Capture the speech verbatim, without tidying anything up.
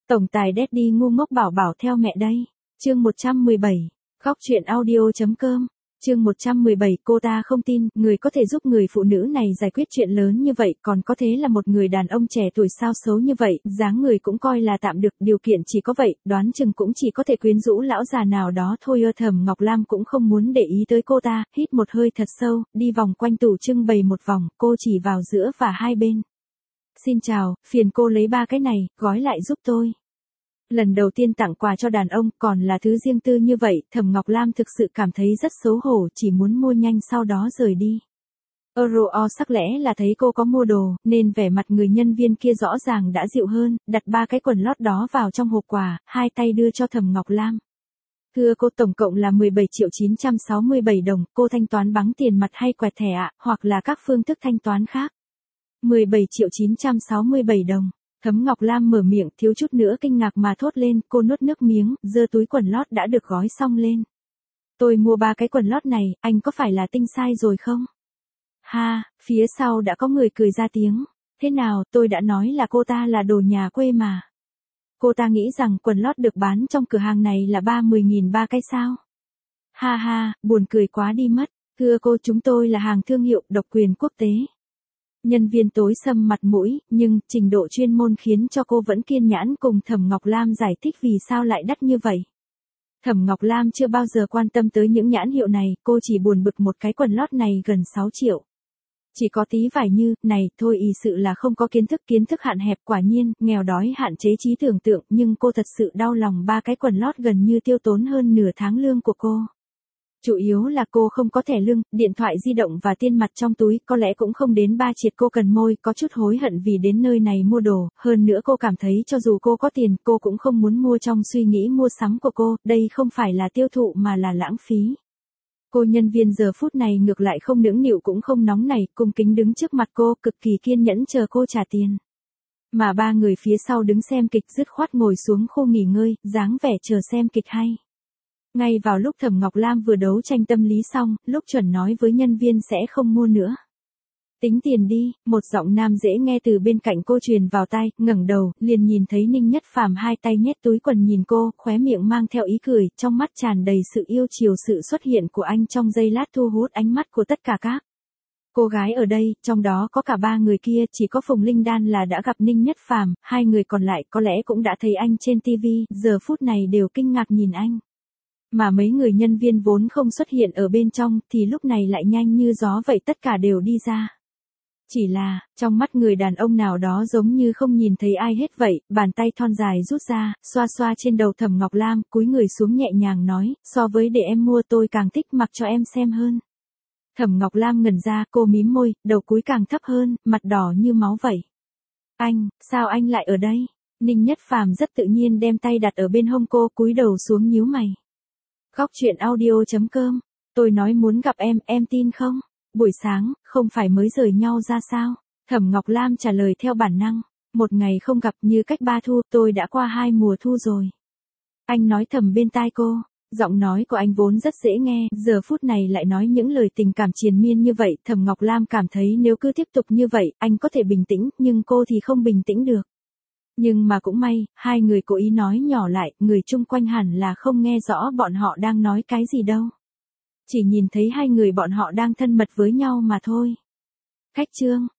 Tổng tài Daddy ngu ngốc bảo bảo theo mẹ đây. Chương một trăm mười bảy. Góc truyện audio.com. Chương một trăm mười bảy. Cô ta không tin, người có thể giúp người phụ nữ này giải quyết chuyện lớn như vậy, còn có thế là một người đàn ông trẻ tuổi sao xấu như vậy, dáng người cũng coi là tạm được, điều kiện chỉ có vậy, đoán chừng cũng chỉ có thể quyến rũ lão già nào đó thôi. Ơ Thẩm Ngọc Lam cũng không muốn để ý tới cô ta, hít một hơi thật sâu, đi vòng quanh tủ trưng bày một vòng, cô chỉ vào giữa và hai bên. Xin chào, phiền cô lấy ba cái này, gói lại giúp tôi. Lần đầu tiên tặng quà cho đàn ông, còn là thứ riêng tư như vậy, Thẩm Ngọc Lam thực sự cảm thấy rất xấu hổ, chỉ muốn mua nhanh sau đó rời đi. Euro sắc lẽ là thấy cô có mua đồ, nên vẻ mặt người nhân viên kia rõ ràng đã dịu hơn, đặt ba cái quần lót đó vào trong hộp quà, hai tay đưa cho Thẩm Ngọc Lam. Thưa cô, tổng cộng là mười bảy triệu chín trăm sáu mươi bảy đồng, cô thanh toán bằng tiền mặt hay quẹt thẻ ạ, hoặc là các phương thức thanh toán khác. mười bảy triệu chín trăm sáu mươi bảy đồng. Thẩm Ngọc Lam mở miệng, thiếu chút nữa kinh ngạc mà thốt lên, cô nuốt nước miếng, giơ túi quần lót đã được gói xong lên. Tôi mua ba cái quần lót này, anh có phải là tinh sai rồi không? Ha, phía sau đã có người cười ra tiếng. Thế nào, tôi đã nói là cô ta là đồ nhà quê mà. Cô ta nghĩ rằng quần lót được bán trong cửa hàng này là ba mươi nghìn ba cái sao? Ha ha, buồn cười quá đi mất. Thưa cô, chúng tôi là hàng thương hiệu độc quyền quốc tế. Nhân viên tối sầm mặt mũi, nhưng trình độ chuyên môn khiến cho cô vẫn kiên nhẫn cùng Thẩm Ngọc Lam giải thích vì sao lại đắt như vậy. Thẩm Ngọc Lam chưa bao giờ quan tâm tới những nhãn hiệu này, cô chỉ buồn bực một cái quần lót này gần sáu triệu. Chỉ có tí vải như, này, thôi ý sự là không có kiến thức, kiến thức hạn hẹp, quả nhiên, nghèo đói hạn chế trí tưởng tượng, nhưng cô thật sự đau lòng ba cái quần lót gần như tiêu tốn hơn nửa tháng lương của cô. Chủ yếu là cô không có thẻ lương, điện thoại di động và tiền mặt trong túi, có lẽ cũng không đến ba triệt. Cô cần môi, có chút hối hận vì đến nơi này mua đồ, hơn nữa cô cảm thấy cho dù cô có tiền, cô cũng không muốn mua. Trong suy nghĩ mua sắm của cô, đây không phải là tiêu thụ mà là lãng phí. Cô nhân viên giờ phút này ngược lại không nũng nịu cũng không nóng nảy, cung kính đứng trước mặt cô, cực kỳ kiên nhẫn chờ cô trả tiền. Mà ba người phía sau đứng xem kịch dứt khoát ngồi xuống khu nghỉ ngơi, dáng vẻ chờ xem kịch hay. Ngay vào lúc Thẩm Ngọc Lam vừa đấu tranh tâm lý xong, lúc chuẩn nói với nhân viên sẽ không mua nữa. Tính tiền đi, một giọng nam dễ nghe từ bên cạnh cô truyền vào tai, ngẩng đầu, liền nhìn thấy Ninh Nhất Phàm hai tay nhét túi quần nhìn cô, khóe miệng mang theo ý cười, trong mắt tràn đầy sự yêu chiều. Sự xuất hiện của anh trong giây lát thu hút ánh mắt của tất cả các cô gái ở đây, trong đó có cả ba người kia, chỉ có Phùng Linh Đan là đã gặp Ninh Nhất Phàm, hai người còn lại có lẽ cũng đã thấy anh trên ti vi, giờ phút này đều kinh ngạc nhìn anh. Mà mấy người nhân viên vốn không xuất hiện ở bên trong, thì lúc này lại nhanh như gió vậy tất cả đều đi ra. Chỉ là, trong mắt người đàn ông nào đó giống như không nhìn thấy ai hết vậy, bàn tay thon dài rút ra, xoa xoa trên đầu Thẩm Ngọc Lam, cúi người xuống nhẹ nhàng nói, so với để em mua tôi càng thích mặc cho em xem hơn. Thẩm Ngọc Lam ngẩn ra, cô mím môi, đầu cúi càng thấp hơn, mặt đỏ như máu vậy. Anh, sao anh lại ở đây? Ninh Nhất Phàm rất tự nhiên đem tay đặt ở bên hông cô, cúi đầu xuống nhíu mày. Góc truyện audio.com. Tôi nói muốn gặp em, em tin không? Buổi sáng, không phải mới rời nhau ra sao? Thẩm Ngọc Lam trả lời theo bản năng. Một ngày không gặp như cách ba thu, tôi đã qua hai mùa thu rồi. Anh nói thầm bên tai cô. Giọng nói của anh vốn rất dễ nghe, giờ phút này lại nói những lời tình cảm triền miên như vậy. Thẩm Ngọc Lam cảm thấy nếu cứ tiếp tục như vậy, anh có thể bình tĩnh, nhưng cô thì không bình tĩnh được. Nhưng mà cũng may, hai người cố ý nói nhỏ lại, người chung quanh hẳn là không nghe rõ bọn họ đang nói cái gì đâu. Chỉ nhìn thấy hai người bọn họ đang thân mật với nhau mà thôi. Khách trương,